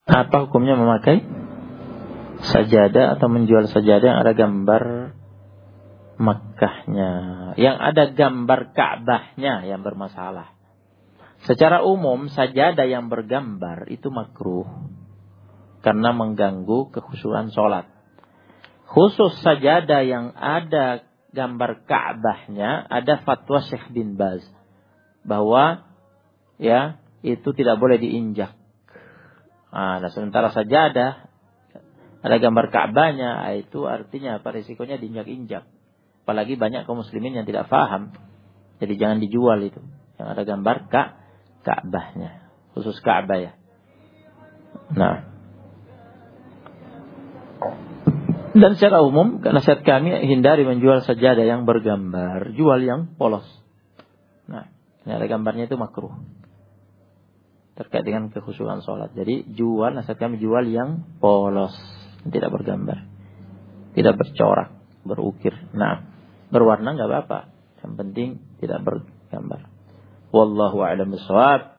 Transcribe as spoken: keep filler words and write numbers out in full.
Apa hukumnya memakai sajadah atau menjual sajadah yang ada gambar Makkahnya, yang ada gambar Ka'bahnya yang bermasalah? Secara umum sajadah yang bergambar itu makruh karena mengganggu kekhusyuan sholat. Khusus sajadah yang ada gambar Ka'bahnya, ada fatwa Syekh bin Baz bahwa ya itu tidak boleh diinjak. Nah, sementara sajadah ada gambar Ka'bahnya, itu artinya apa? Risikonya diinjak-injak. Apalagi banyak kaum muslimin yang tidak paham. Jadi jangan dijual itu yang ada gambar Ka' Ka'bahnya, khusus Ka'bah ya. Nah, dan secara umum nasihat kami hindari menjual sajadah yang bergambar, jual yang polos. Nah, yang ada gambarnya itu makruh terkait dengan kekhusyuan sholat. Jadi jual, nasihat kami jual yang polos, tidak bergambar, tidak bercorak, berukir. Nah, berwarna nggak apa-apa, yang penting tidak bergambar. Wallahu a'lam bishawab.